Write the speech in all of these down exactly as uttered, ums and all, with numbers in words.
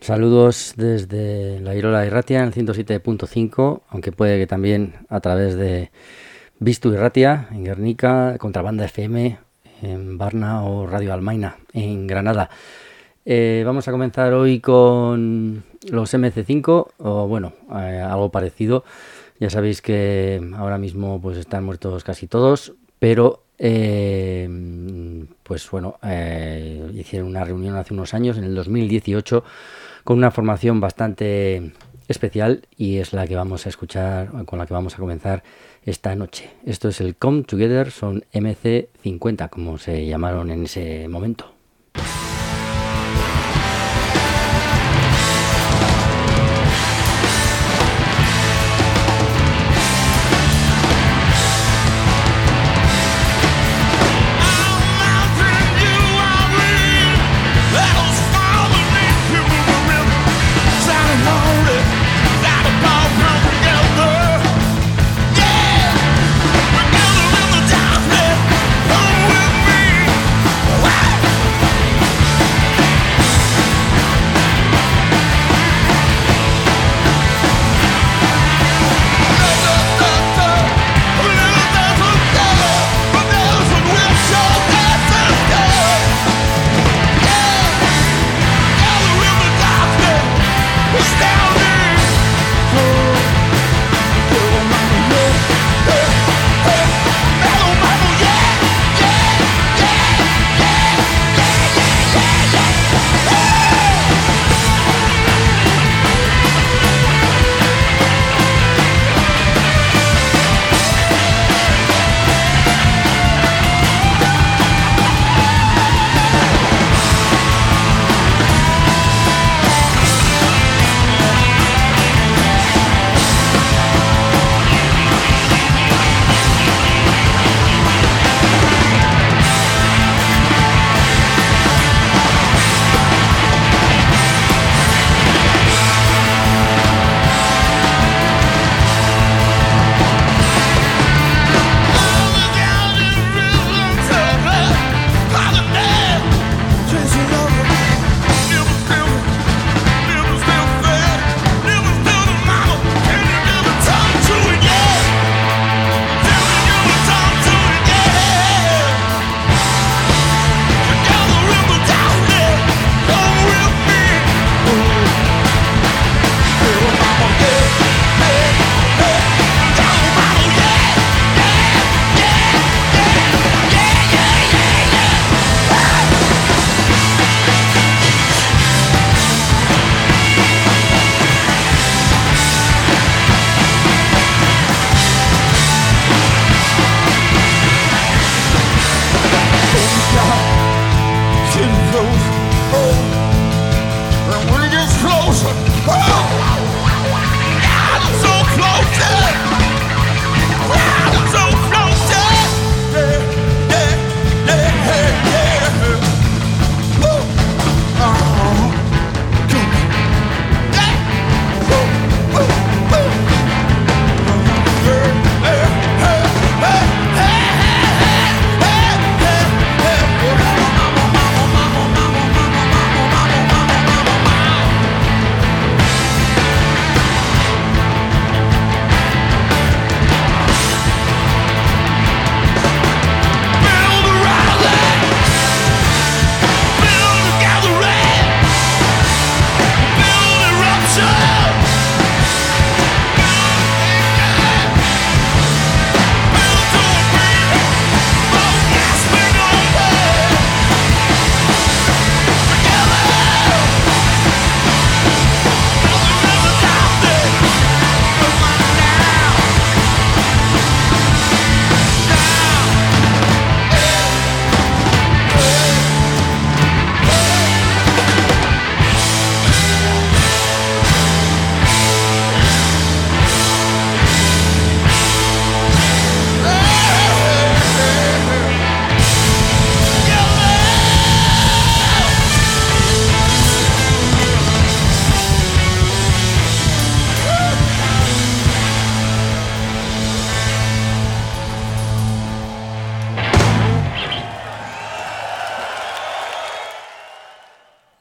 Saludos desde la Irola Irratia en el ciento siete punto cinco, aunque puede que también a través de Vistu Irratia en Guernica, Contrabanda F M en Barna o Radio Almaina en Granada. Eh, vamos a comenzar hoy con los M C cinco, o bueno, eh, algo parecido. Ya sabéis que ahora mismo pues están muertos casi todos, pero eh, pues bueno, eh, hicieron una reunión hace unos años, en el dos mil dieciocho, con una formación bastante especial y es la que vamos a escuchar, con la que vamos a comenzar esta noche. Esto es el Come Together, son M C cincuenta, como se llamaron en ese momento. Wow!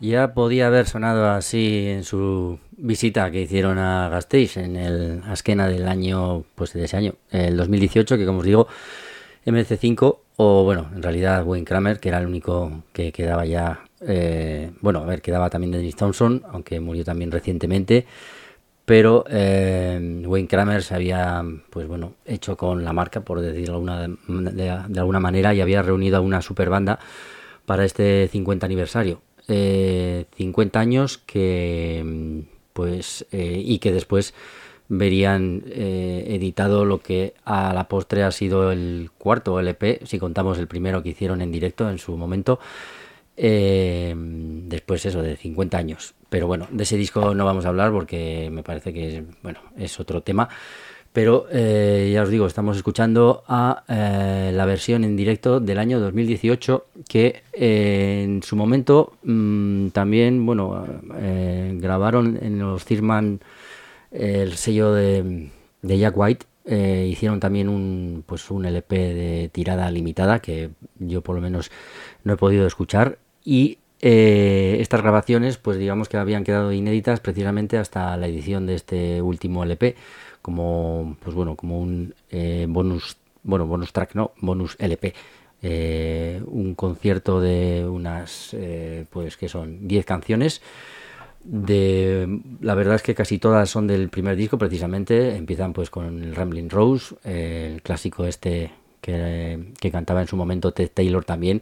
Ya podía haber sonado así en su visita que hicieron a Gasteiz en el Askena del año, pues de ese año, el dos mil dieciocho, que como os digo, M C cinco, o bueno, en realidad Wayne Kramer, que era el único que quedaba ya, eh, bueno, a ver, quedaba también Dennis Thompson, aunque murió también recientemente, pero eh, Wayne Kramer se había, pues bueno, hecho con la marca, por decirlo de, de, de alguna manera, y había reunido a una super banda para este cincuenta aniversario. Eh, cincuenta años que pues eh, y que después verían eh, editado lo que a la postre ha sido el cuarto L P, si contamos el primero que hicieron en directo en su momento, eh, después eso de cincuenta años. Pero bueno, de ese disco no vamos a hablar porque me parece que bueno, es otro tema. Pero eh, ya os digo, estamos escuchando a eh, la versión en directo del año dos mil dieciocho, que eh, en su momento mmm, también, bueno, eh, grabaron en los Thirman eh, el sello de, de Jack White. Eh, hicieron también un, pues un L P de tirada limitada que yo por lo menos no he podido escuchar. Y eh, estas grabaciones, pues digamos que habían quedado inéditas precisamente hasta la edición de este último L P. Como pues bueno como un eh, bonus bueno bonus track no bonus L P, eh, un concierto de unas eh, pues que son diez canciones. De la verdad es que casi todas son del primer disco, precisamente empiezan pues con el Rambling Rose, eh, el clásico este que, que cantaba en su momento Ted Taylor también,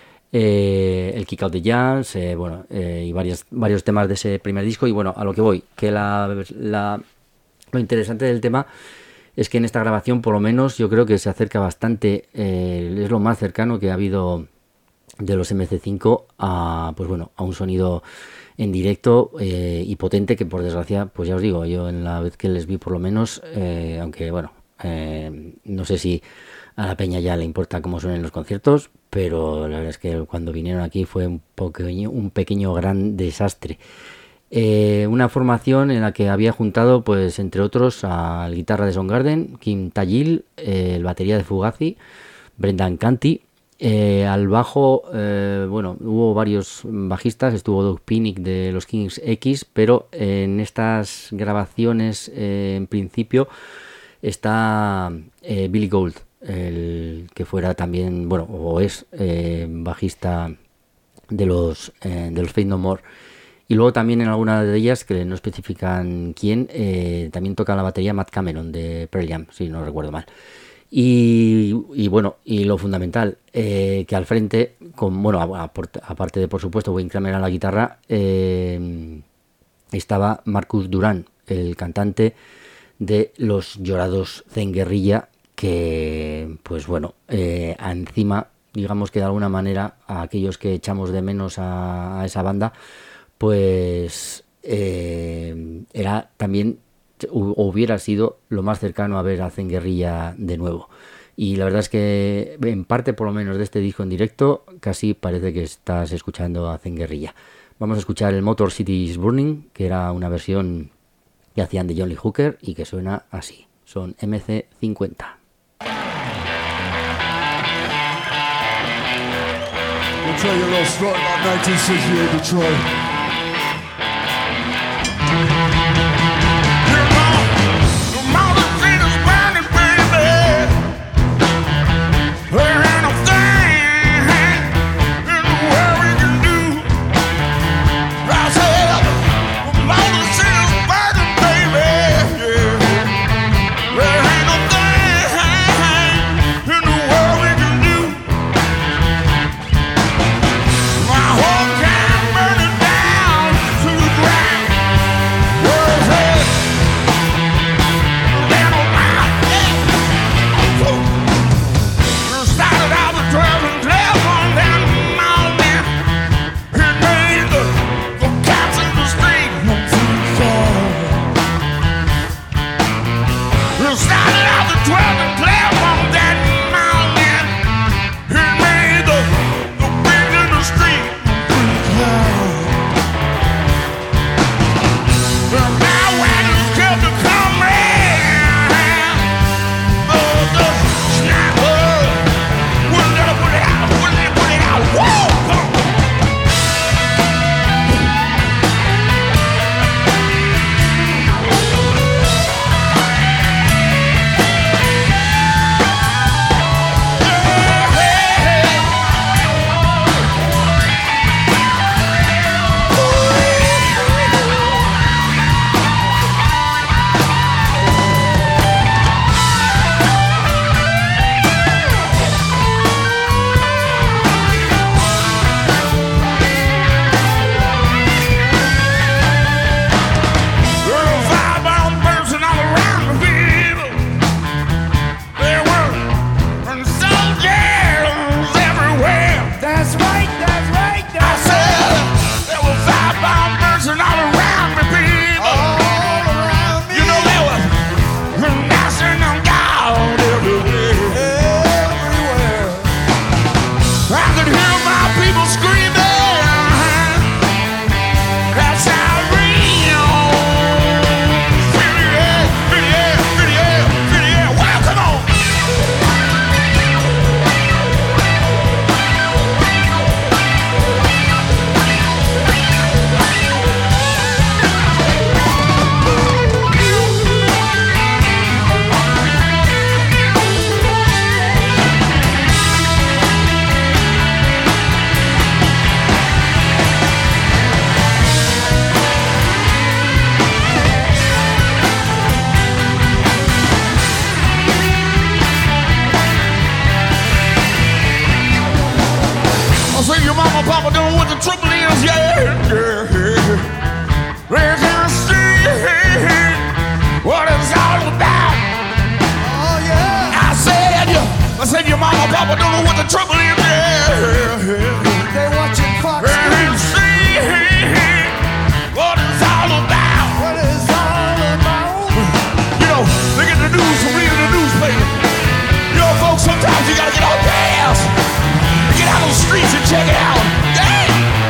eh, el Kick Out the Jams, eh, bueno eh, y varios varios temas de ese primer disco. Y bueno, a lo que voy, que la, la lo interesante del tema es que en esta grabación, por lo menos, yo creo que se acerca bastante, eh, es lo más cercano que ha habido de los M C cinco a, pues bueno, a un sonido en directo eh, y potente, que por desgracia, pues ya os digo, yo en la vez que les vi por lo menos, eh, aunque bueno, eh, no sé si a la peña ya le importa cómo suenan los conciertos, pero la verdad es que cuando vinieron aquí fue un pequeño, un pequeño gran desastre. Eh, una formación en la que había juntado, pues entre otros, al guitarra de Soundgarden, Kim Thayil, eh, el batería de Fugazi, Brendan Canty, eh, al bajo, eh, bueno, hubo varios bajistas, estuvo Doug Pinnick de los Kings X, pero en estas grabaciones, eh, en principio, está eh, Billy Gould, el que fuera también, bueno, o es eh, bajista de los, eh, de los Faith No More. Y luego también en alguna de ellas, que no especifican quién, eh, también toca la batería Matt Cameron de Pearl Jam, si no recuerdo mal. Y, y bueno, y lo fundamental, eh, que al frente, con bueno, aparte de por supuesto Wayne Kramer a la guitarra, eh, estaba Marcus Duran, el cantante de los llorados Zen Guerrilla, que pues bueno, eh, encima, digamos que de alguna manera a aquellos que echamos de menos a, a esa banda, pues eh, era también, o hubiera sido lo más cercano a ver a Zen Guerrilla de nuevo. Y la verdad es que en parte, por lo menos de este disco en directo, casi parece que estás escuchando a Zen Guerrilla. Vamos a escuchar el Motor City is Burning, que era una versión que hacían de John Lee Hooker y que suena así. Son M C cincuenta. We'll tell you a little story about nineteen sixty-eight Detroit. Burning down. I could hear my people screaming. That's how real. Feel the air, feel the air, feel the air, feel the air. Well, come on. Say your mama, papa don't know what the trouble is, yeah, yeah, yeah. They can't see what it's all about. Oh yeah. I said, I said your mama, papa don't know what the trouble is, yeah, yeah. They watching Fox. They can't see what it's all about. What it's all about. You know, they get the news from reading the newspaper. You know, folks, sometimes you gotta get off your ass. Get out on the streets and check it out. Yeah!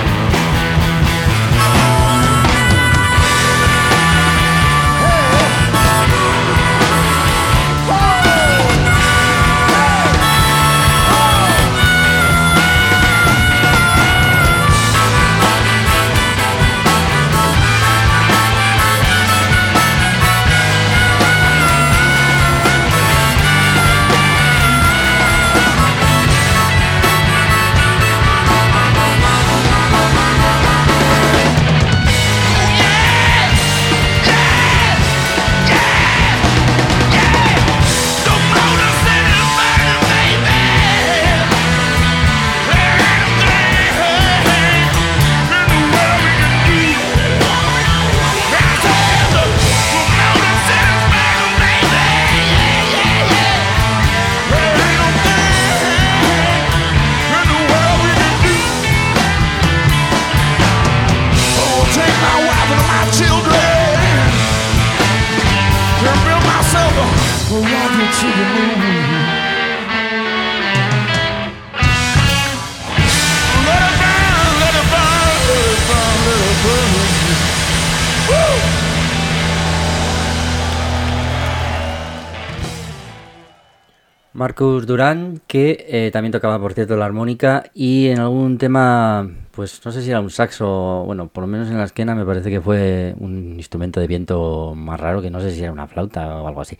Marcus Duran, que eh, también tocaba, por cierto, la armónica y en algún tema, pues no sé si era un saxo, bueno, por lo menos en la esquena me parece que fue un instrumento de viento más raro, que no sé si era una flauta o algo así.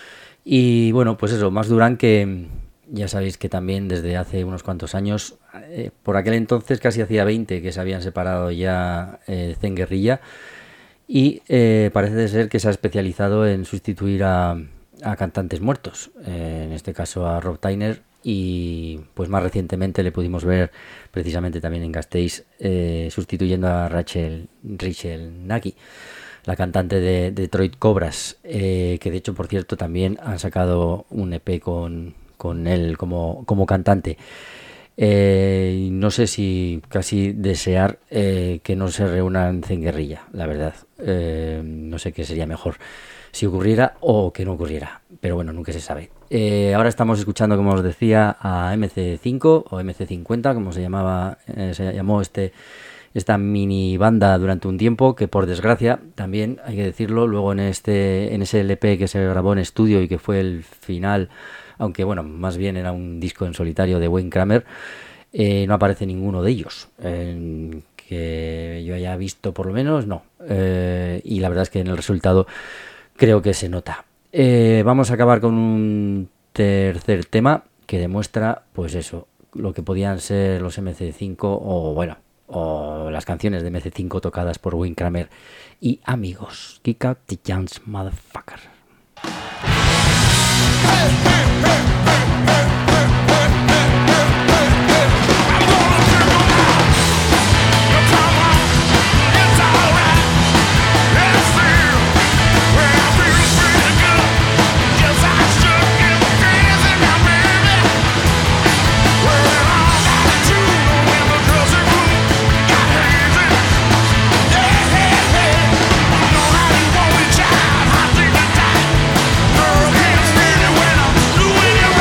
Y bueno, pues eso, Marcus Duran, que ya sabéis que también desde hace unos cuantos años, eh, por aquel entonces casi hacía veinte que se habían separado ya eh, Zen Guerrilla, y eh, parece ser que se ha especializado en sustituir a... a cantantes muertos, eh, en este caso a Rob Tyner, y pues más recientemente le pudimos ver precisamente también en Gasteiz eh, sustituyendo a Rachel, Rachel Nagy, la cantante de Detroit Cobras, eh, que de hecho, por cierto, también han sacado un E P con, con él como, como cantante. Eh, no sé si casi desear eh, que no se reúnan Zen Guerrilla, la verdad. Eh, no sé qué sería mejor, si ocurriera o que no ocurriera, pero bueno, nunca se sabe. Eh, ahora estamos escuchando, como os decía, a M C cinco o M C cincuenta, como se llamaba, eh, se llamó este esta mini banda durante un tiempo, que por desgracia, también hay que decirlo, luego en este en ese L P que se grabó en estudio y que fue el final, aunque bueno, más bien era un disco en solitario de Wayne Kramer, eh, no aparece ninguno de ellos. Eh, que yo haya visto, por lo menos, no. Eh, y la verdad es que en el resultado creo que se nota. Eh, vamos a acabar con un tercer tema que demuestra, pues eso, lo que podían ser los M C cinco o, bueno, o las canciones de M C cinco tocadas por Wayne Kramer y amigos. Kick out the chance, motherfucker. Hey, hey, hey, hey, hey. When I'm doing it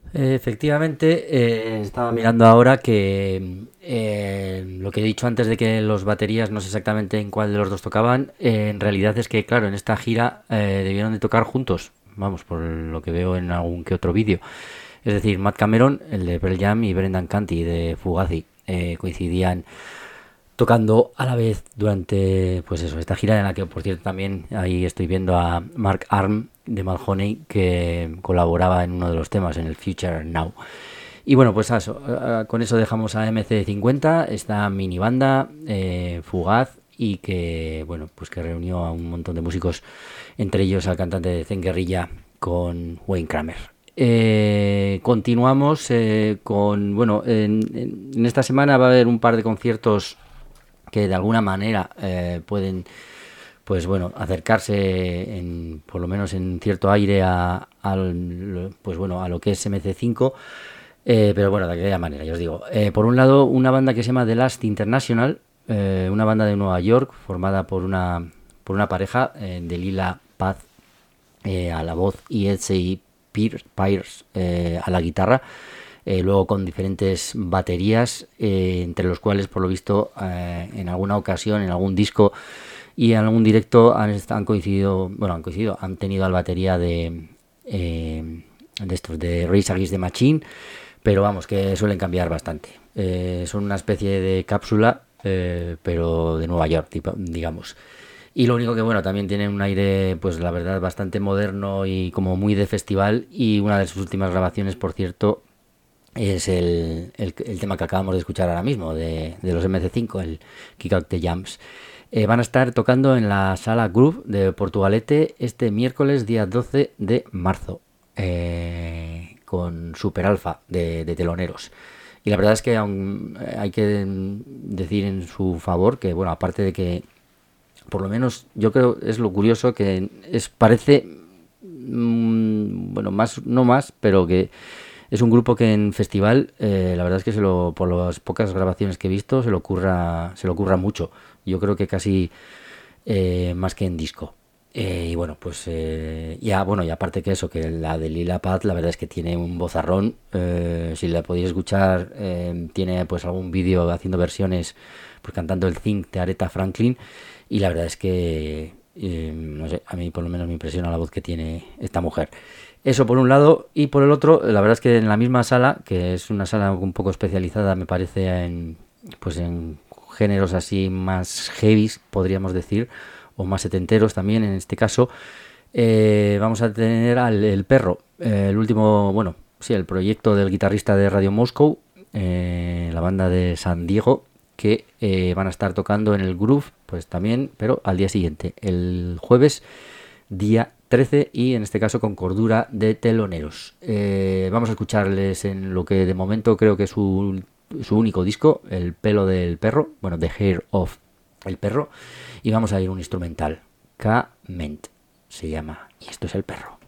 Efectivamente, eh, estaba mirando ahora que eh, lo que he dicho antes de que los baterías no sé exactamente en cuál de los dos tocaban, eh, en realidad es que, claro, en esta gira eh, debieron de tocar juntos, vamos, por lo que veo en algún que otro vídeo. Es decir, Matt Cameron, el de Pearl Jam, y Brendan Canty de Fugazi eh, coincidían tocando a la vez durante, pues eso, esta gira en la que, por cierto, también ahí estoy viendo a Mark Arm de Malhoney, que colaboraba en uno de los temas, en el Future Now. Y bueno, pues eso, con eso dejamos a M C cincuenta, esta mini banda eh, fugaz, y que, bueno, pues que reunió a un montón de músicos, entre ellos al cantante de Zen Guerrilla con Wayne Kramer. Eh, continuamos eh, con, bueno, en, en esta semana va a haber un par de conciertos que de alguna manera eh, pueden, pues bueno, acercarse en, por lo menos en cierto aire a, a, pues bueno, a lo que es M C cinco, eh, pero bueno, de aquella manera, ya os digo. Eh, por un lado, una banda que se llama The Last International, eh, una banda de Nueva York formada por una por una pareja, eh, de Lila Paz eh, a la voz y Etsy Pierce eh, a la guitarra. Eh, luego con diferentes baterías, eh, entre los cuales, por lo visto, eh, en alguna ocasión, en algún disco y en algún directo han, han coincidido, bueno, han coincidido, han tenido al batería de, eh, de estos, de Rage Against the Machine, pero vamos, que suelen cambiar bastante. Eh, son una especie de cápsula, eh, pero de Nueva York, tipo, digamos. Y lo único que, bueno, también tiene un aire, pues la verdad, bastante moderno y como muy de festival, y una de sus últimas grabaciones, por cierto, es el, el, el tema que acabamos de escuchar ahora mismo de, de los M C cinco, el Kick Out the Jams. Eh, van a estar tocando en la Sala Groove de Portugalete este miércoles día doce de marzo, eh, con Super Alpha de, de teloneros. Y la verdad es que aún hay que decir en su favor que, bueno, aparte de que, por lo menos yo creo es lo curioso, que es parece, mmm, bueno, más no más, pero que es un grupo que en festival, eh, la verdad es que se lo, por las pocas grabaciones que he visto, se lo ocurra, se lo ocurra mucho. Yo creo que casi eh, más que en disco. Eh, y bueno, pues eh, ya, bueno, y aparte que eso, que la de Lila Paz, la verdad es que tiene un vozarrón. Eh, si la podéis escuchar, eh, tiene pues algún vídeo haciendo versiones, pues cantando el Think de Aretha Franklin. Y la verdad es que, eh, no sé, a mí por lo menos me impresiona la voz que tiene esta mujer. Eso por un lado, y por el otro, la verdad es que en la misma sala, que es una sala un poco especializada, me parece, en pues en géneros así más heavies, podríamos decir, o más setenteros también en este caso, eh, vamos a tener al El Perro, eh, el último, bueno, sí, el proyecto del guitarrista de Radio Moscow, eh, la banda de San Diego, que eh, van a estar tocando en el Groove, pues también, pero al día siguiente, el jueves, día trece, y en este caso con Cordura de teloneros. Eh, vamos a escucharles en lo que de momento creo que es su, su único disco, El Pelo del Perro, bueno, The Hair of el Perro, y vamos a ir un instrumental, K-Ment se llama, y esto es El Perro.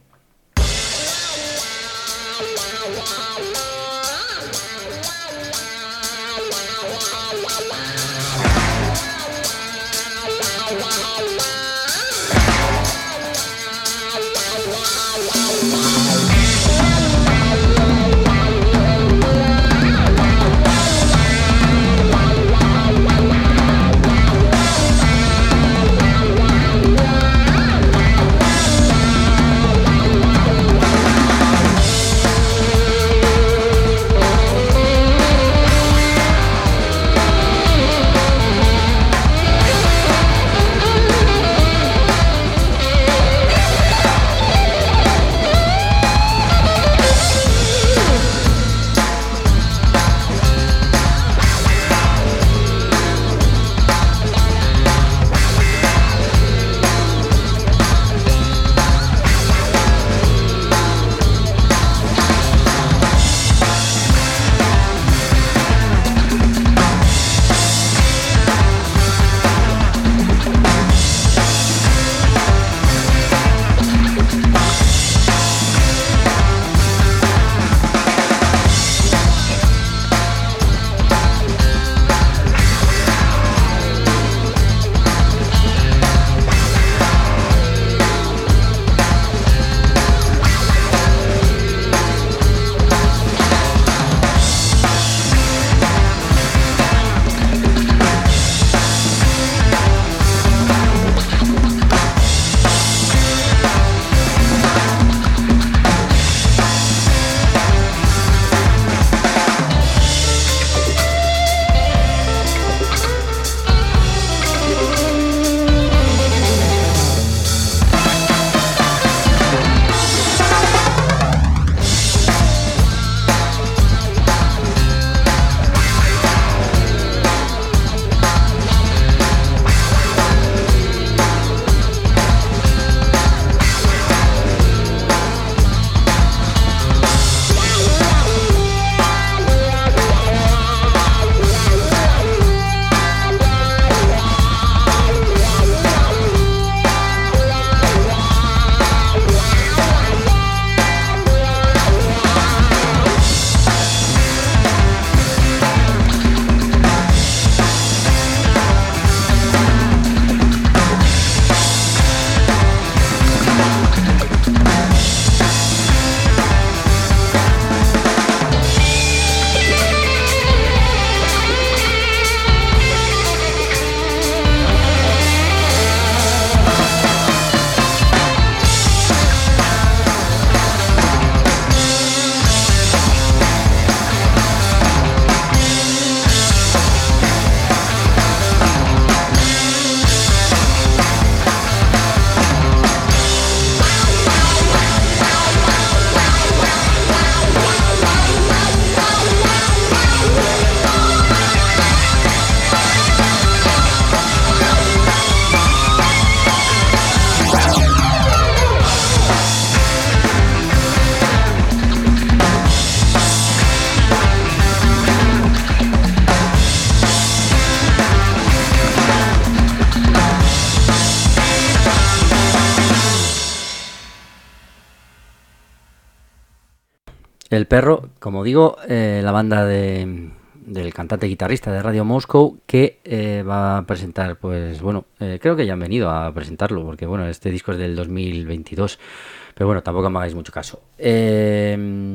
El Perro, como digo, eh, la banda de, del cantante guitarrista de Radio Moscow, que eh, va a presentar, pues bueno, eh, creo que ya han venido a presentarlo, porque bueno, este disco es del dos mil veintidós, pero bueno, tampoco me hagáis mucho caso. Eh,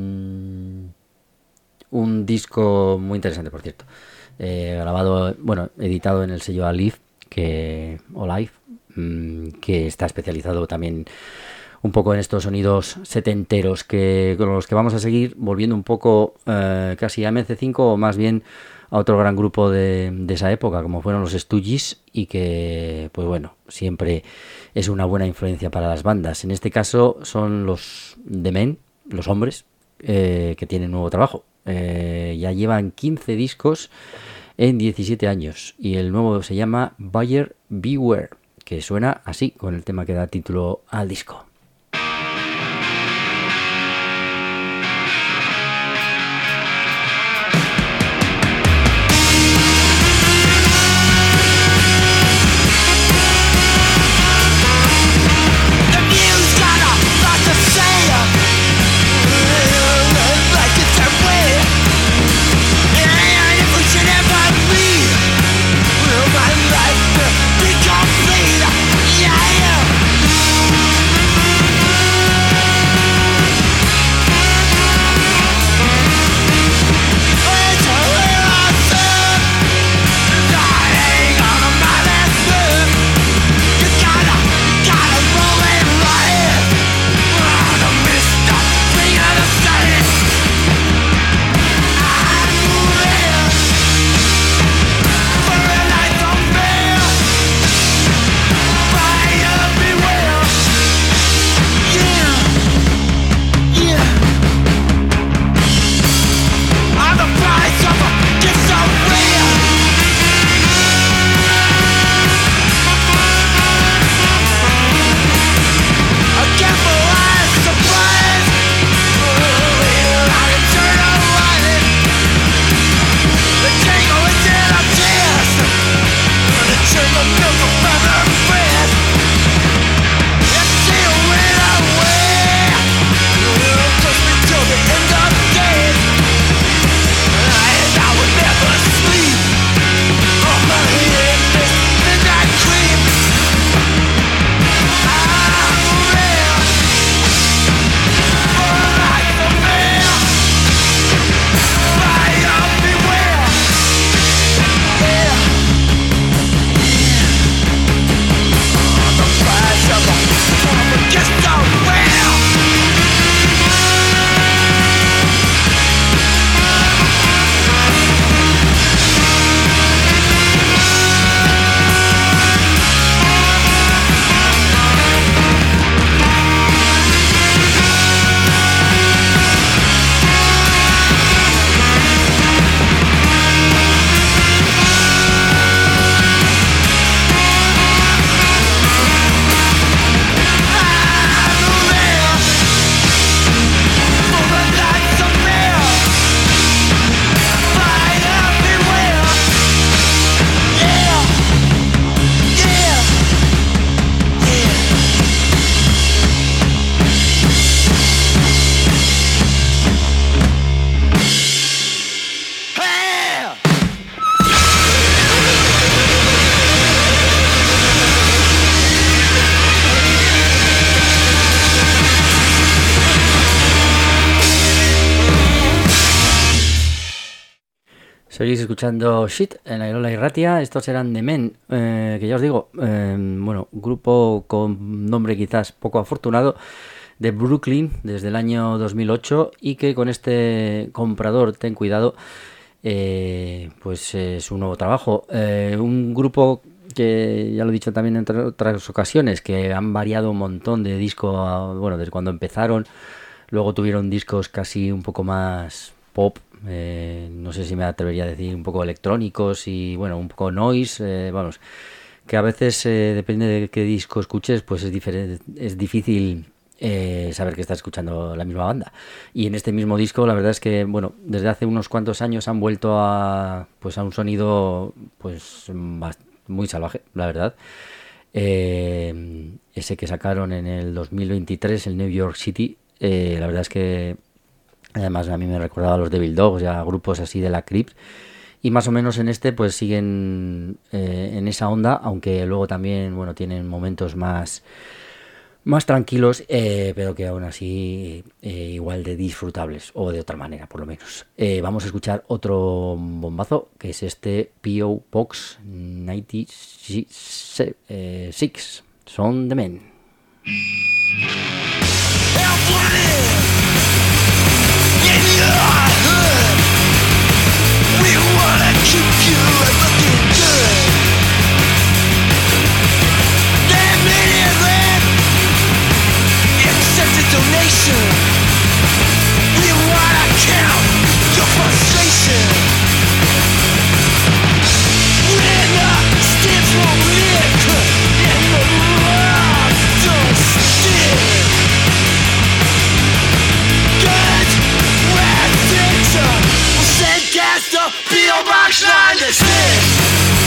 un disco muy interesante, por cierto, eh, grabado, bueno, editado en el sello Alive, que, o Live, mmm, que está especializado también un poco en estos sonidos setenteros que con los que vamos a seguir, volviendo un poco eh, casi a M C cinco, o más bien a otro gran grupo de, de esa época, como fueron los Stooges, y que, pues bueno, siempre es una buena influencia para las bandas. En este caso son los The Men, los hombres, eh, que tienen nuevo trabajo. Eh, ya llevan quince discos en diecisiete años, y el nuevo se llama Buyer Beware, que suena así, con el tema que da título al disco. Seguís escuchando Shit en Airola y Ratia. Estos eran The Men, eh, que ya os digo, eh, bueno, grupo con nombre quizás poco afortunado, de Brooklyn desde el año dos mil ocho, y que con este comprador, ten cuidado, eh, pues es su nuevo trabajo. Eh, un grupo que ya lo he dicho también en otras ocasiones, que han variado un montón de disco, a, bueno, desde cuando empezaron, luego tuvieron discos casi un poco más pop, eh, no sé si me atrevería a decir un poco electrónicos y bueno, un poco noise, eh, vamos, que a veces eh, depende de qué disco escuches, pues es, diferente, es difícil eh, saber que estás escuchando la misma banda. Y en este mismo disco la verdad es que bueno, desde hace unos cuantos años han vuelto a pues a un sonido pues muy salvaje, la verdad. Eh, ese que sacaron en el dos mil veintitrés, el New York City, eh, la verdad es que Además a mí me recordaba a los Devil Dogs, ya grupos así de la Crypt. Y más o menos en este pues siguen eh, en esa onda, aunque luego también, bueno, tienen momentos más, más tranquilos, eh, pero que aún así eh, igual de disfrutables, o de otra manera por lo menos. Eh, vamos a escuchar otro bombazo, que es este P O Box noventa y seis, Son the Men. Keep you looking good. That million rand accepted donation. We wanna count your frustration. Winner stands for liquor and the love don't stick. Good reputation will send gas to P O Box ninety-six.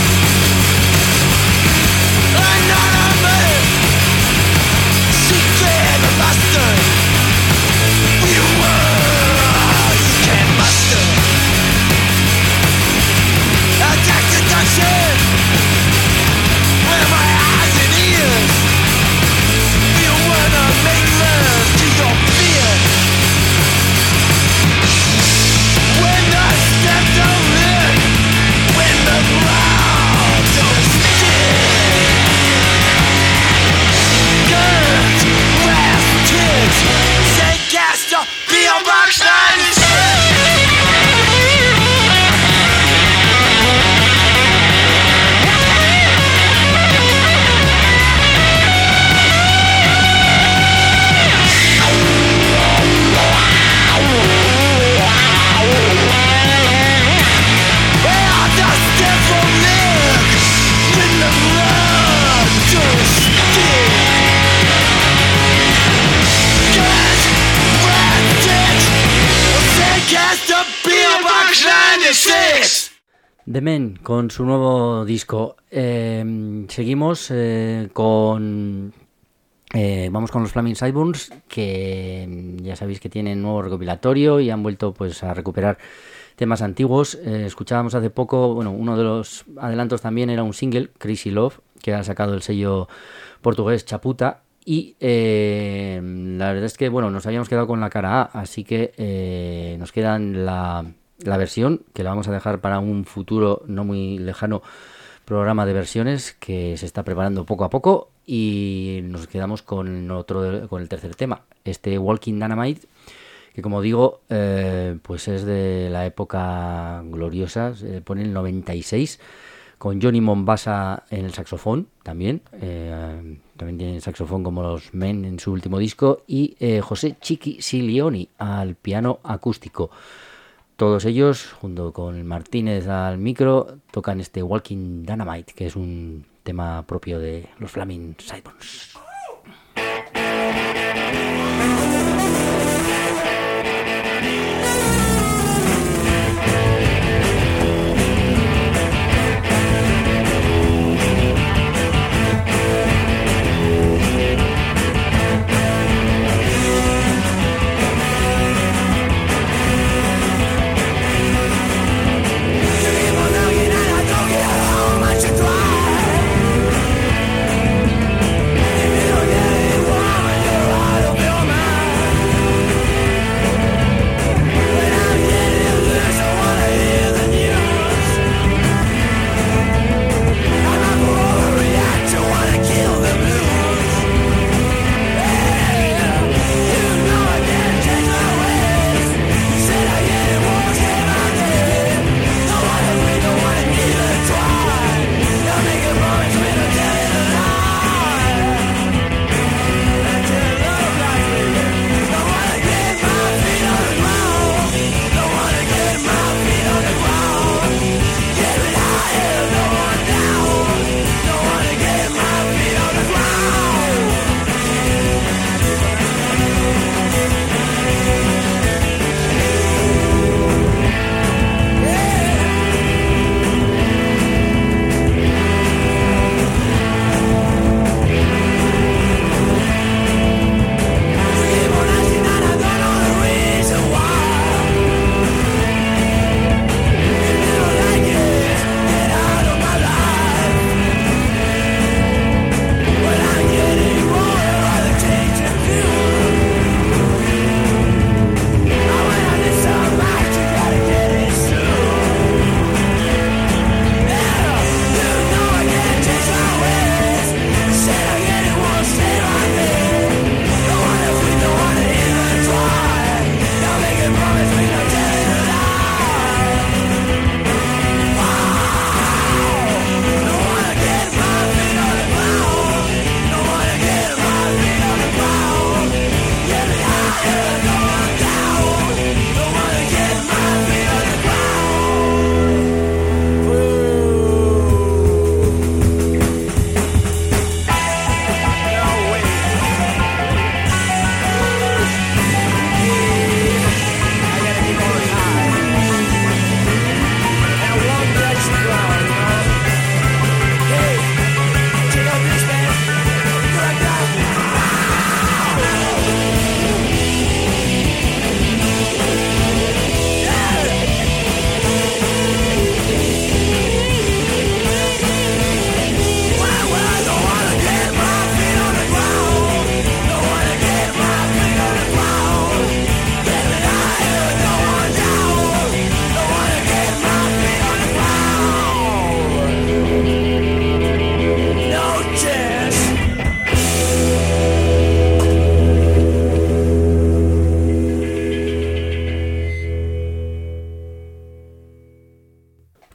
Anonymous, secret master. You words you can't muster. Attack seduction. Where my eyes and ears. You wanna make love to your fear. When the steps don't live, when the ground don't stick. Girls, brass tits, say gas to P O Box ninety-six. The Men con su nuevo disco. Eh, seguimos eh, con... Eh, vamos con los Flaming Sideburns, que ya sabéis que tienen nuevo recopilatorio y han vuelto pues a recuperar temas antiguos. Eh, escuchábamos hace poco, bueno, uno de los adelantos también era un single, Crazy Love, que ha sacado el sello portugués Chaputa. Y eh, la verdad es que, bueno, nos habíamos quedado con la cara A, así que eh, nos quedan la... la versión, que la vamos a dejar para un futuro no muy lejano programa de versiones que se está preparando poco a poco, y nos quedamos con otro, con el tercer tema, este Walking Dynamite, que como digo, eh, pues es de la época gloriosa, se pone el noventa y seis, con Johnny Mombasa en el saxofón también, eh, también tiene saxofón como los Men en su último disco, y eh, José Chiqui Silioni al piano acústico. Todos ellos, junto con Martínez al micro, tocan este Walking Dynamite, que es un tema propio de los Flaming Sideburns. If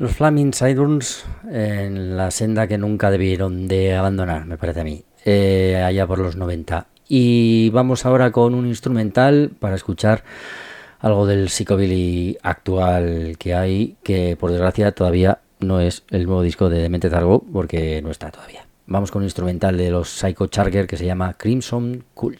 Los Flaming Sideburns en la senda que nunca debieron de abandonar, me parece a mí, eh, allá por los noventa. Y vamos ahora con un instrumental para escuchar algo del psychobilly actual que hay, que por desgracia todavía no es el nuevo disco de Demente Targo, porque no está todavía. Vamos con un instrumental de los Psycho Charger que se llama Crimson Cult.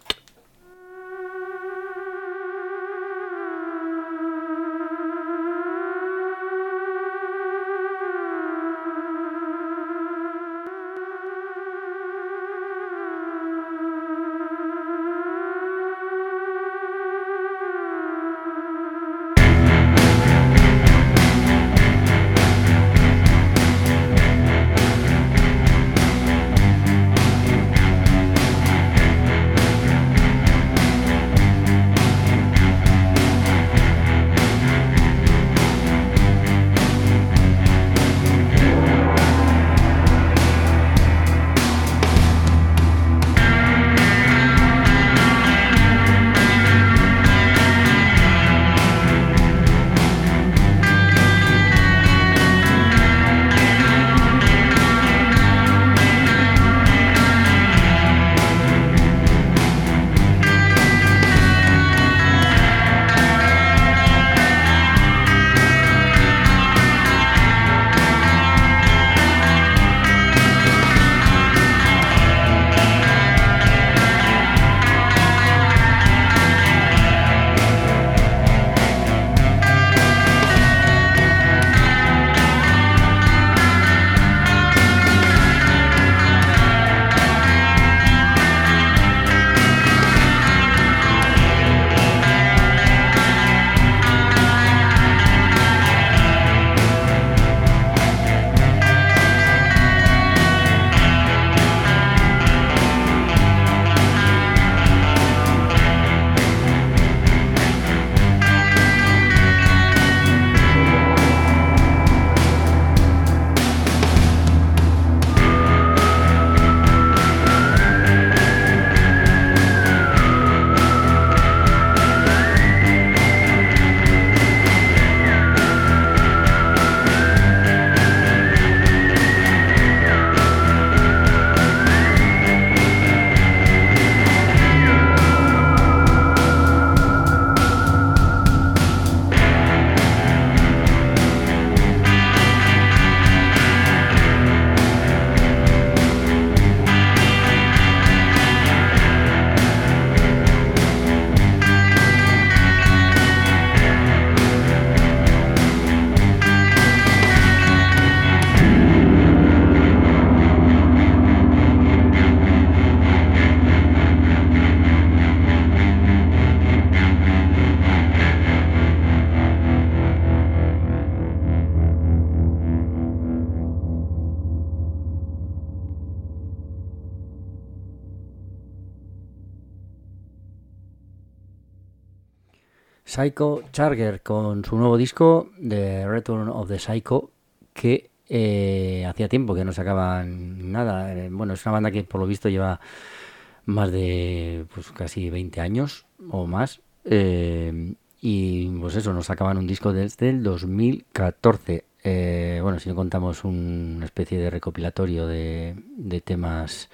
Psycho Charger con su nuevo disco The Return of the Psycho, que eh, hacía tiempo que no sacaban nada. Eh, bueno, es una banda que por lo visto lleva más de pues casi veinte años o más, eh, y pues eso, nos sacaban un disco desde el dos mil catorce. Eh, bueno, si no contamos un- una especie de recopilatorio de, de temas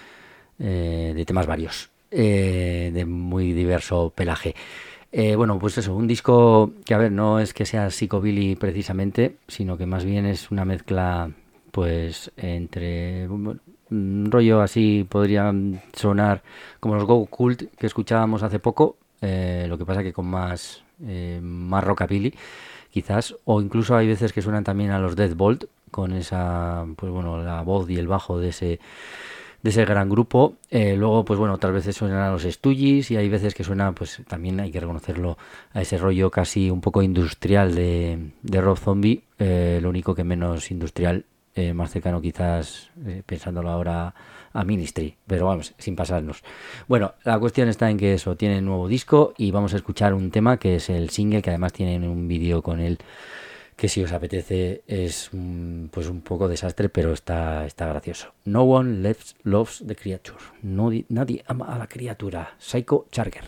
eh, de temas varios, eh, de muy diverso pelaje. Eh, bueno, pues eso, un disco que, a ver, no es que sea psicobilly precisamente, sino que más bien es una mezcla, pues, entre bueno, un rollo así podría sonar como los Go Cult que escuchábamos hace poco, eh, lo que pasa que con más, eh, más rockabilly, quizás, o incluso hay veces que suenan también a los Deathbolt, con esa, pues bueno, la voz y el bajo de ese de ese gran grupo. Eh, luego, pues bueno, otras veces suenan a los Stooges y hay veces que suena, pues también hay que reconocerlo, a ese rollo casi un poco industrial de, de Rob Zombie, eh, lo único que menos industrial, eh, más cercano quizás, eh, pensándolo ahora, a Ministry, pero vamos, sin pasarnos. Bueno, la cuestión está en que eso, tiene nuevo disco y vamos a escuchar un tema que es el single, que además tiene un vídeo con él que si os apetece es un, pues un poco desastre, pero está, está gracioso. No one loves, loves the creature. No, nadie ama a la criatura. Psycho Charger.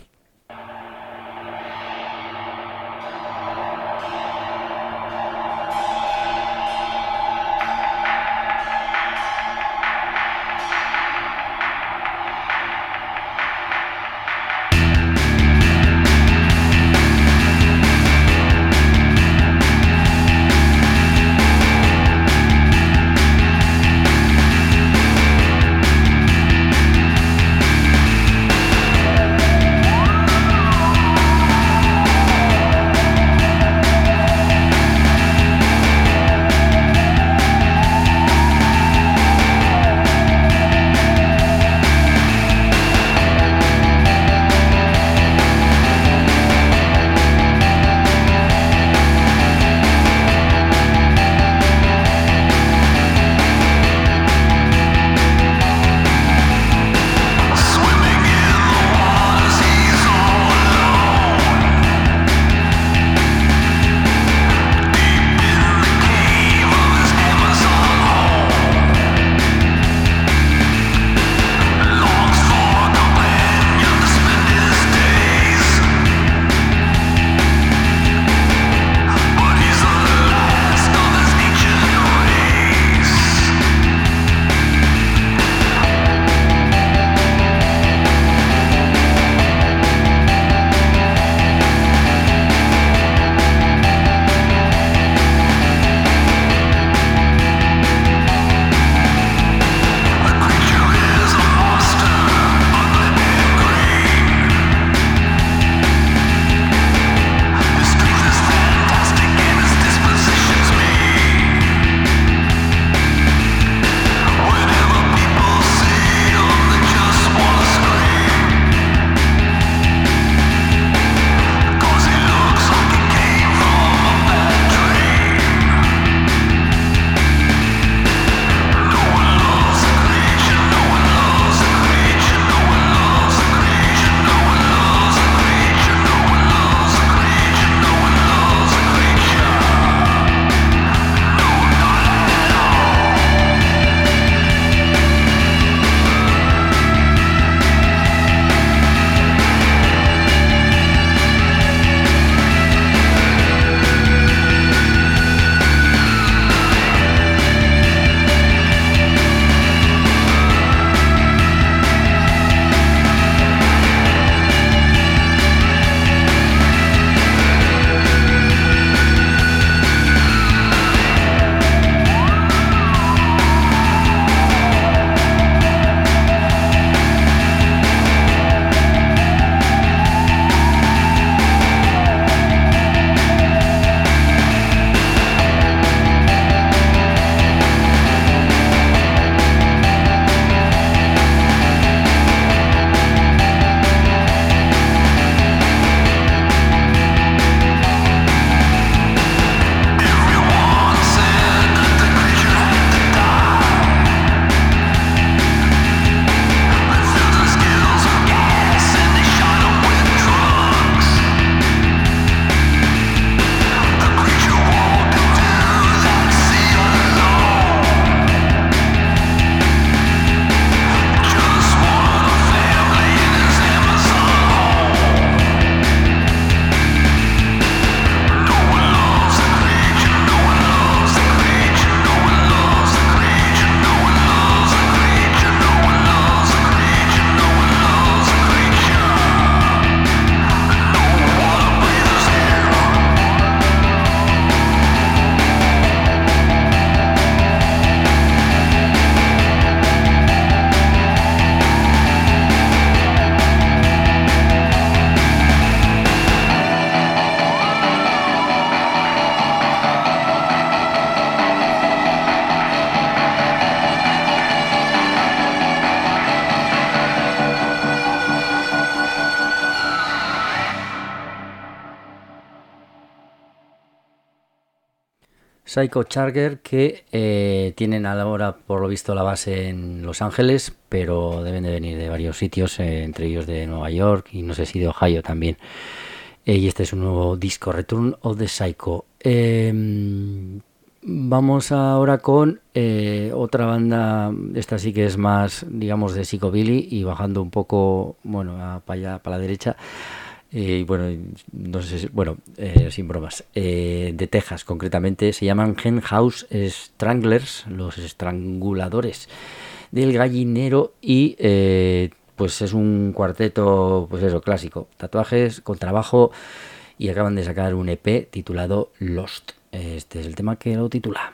Psycho Charger, que eh, tienen ahora por lo visto la base en Los Ángeles, pero deben de venir de varios sitios, eh, entre ellos de Nueva York y no sé si de Ohio también. Eh, y este es un nuevo disco, Return of the Psycho. Eh, vamos ahora con eh, otra banda, esta sí que es más, digamos, de psychobilly y bajando un poco, bueno, a, para allá, para la derecha. Y eh, bueno, no sé si, bueno, eh, sin bromas, eh, de Texas concretamente, se llaman Hen House Stranglers, los estranguladores del gallinero, y eh, pues es un cuarteto, pues eso, clásico, tatuajes, con trabajo, y acaban de sacar un E P titulado Lost. Este es el tema que lo titula.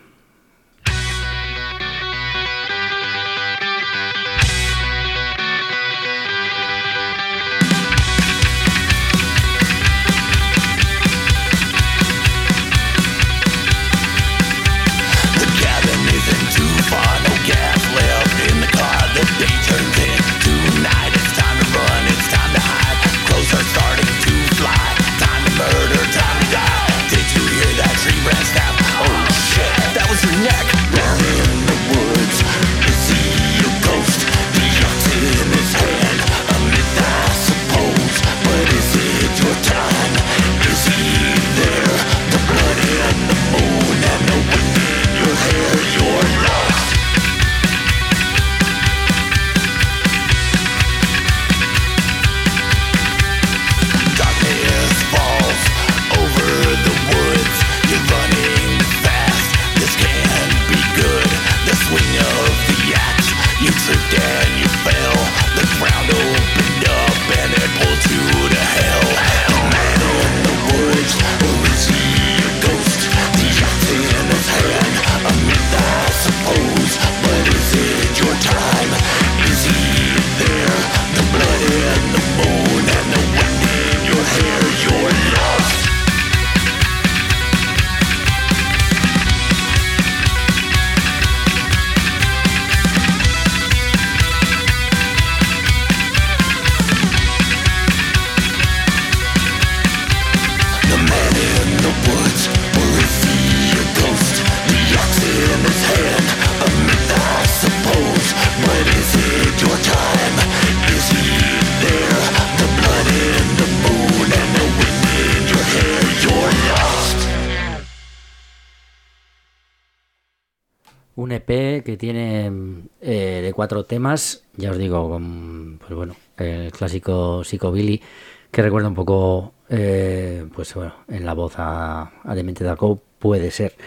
Un E P que tiene eh, de cuatro temas, ya os digo, con, pues bueno, el clásico psychobilly, que recuerda un poco, eh, pues bueno, en la voz a, a Demented Darko, puede ser.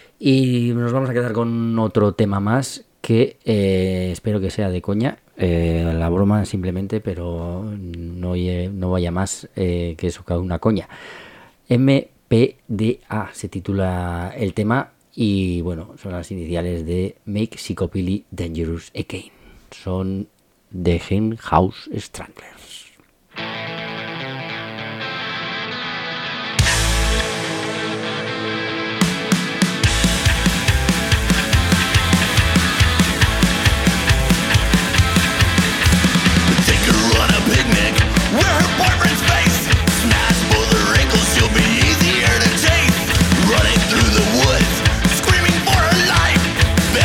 Y nos vamos a quedar con otro tema más que eh, espero que sea de coña, eh, la broma simplemente, pero no, no vaya más eh, que eso, que una coña. M P D A se titula el tema. Y bueno, son las iniciales de Make Psychobilly Dangerous Again. Son The Hen House Stranglers.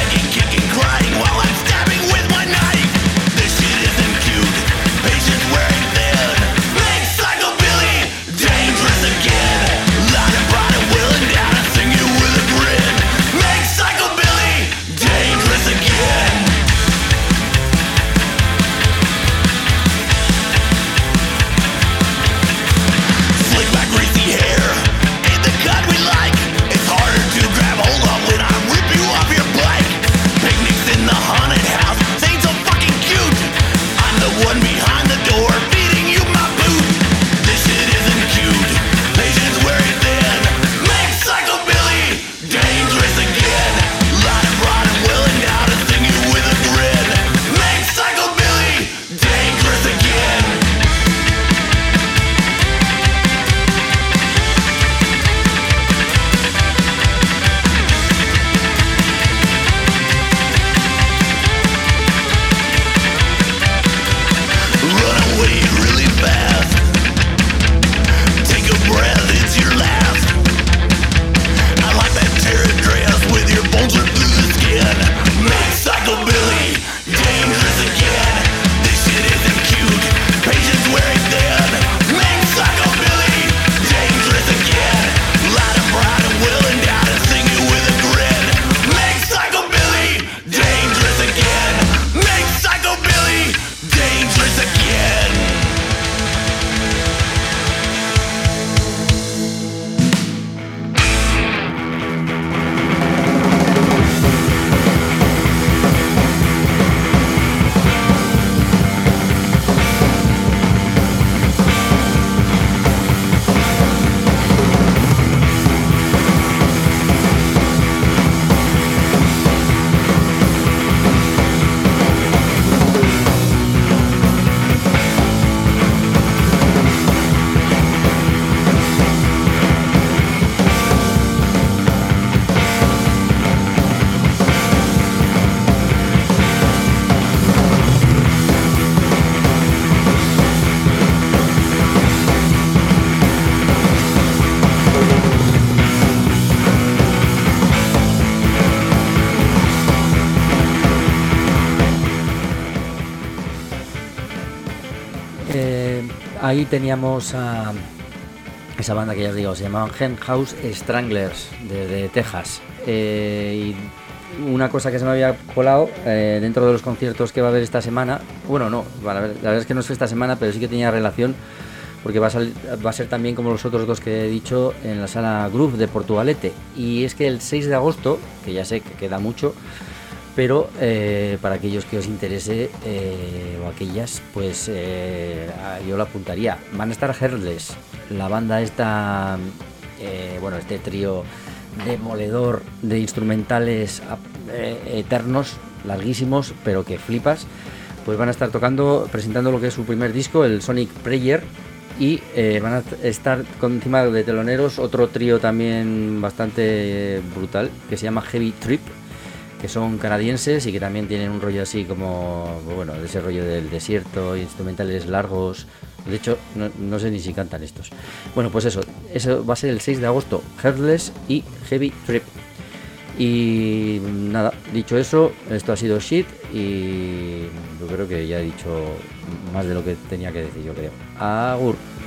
While I'm stabbing with my knife, this shit isn't cute. Patience wearing ahí teníamos a esa banda que ya os digo, se llamaban Henhouse Stranglers, de, de Texas. Eh, y una cosa que se me había colado eh, dentro de los conciertos que va a haber esta semana, bueno, no, la verdad es que no es esta semana, pero sí que tenía relación, porque va a, salir, va a ser también como los otros dos que he dicho en la sala Groove de Portugalete. Y es que el seis de agosto, que ya sé que queda mucho, pero eh, para aquellos que os interese eh, o aquellas, pues eh, yo lo apuntaría. Van a estar Heartless, la banda esta, eh, bueno, este trío demoledor de instrumentales eh, eternos, larguísimos, pero que flipas. Pues van a estar tocando, presentando lo que es su primer disco, el Sonic Prayer, y eh, van a estar con, encima de teloneros otro trío también bastante brutal que se llama Heavy Trip, que son canadienses y que también tienen un rollo así como, bueno, de ese rollo del desierto, instrumentales largos. De hecho, no, no sé ni si cantan estos. Bueno, pues eso, eso va a ser el seis de agosto, Heartless y Heavy Trip. Y nada, dicho eso, esto ha sido Shit y yo creo que ya he dicho más de lo que tenía que decir, yo creo. Agur.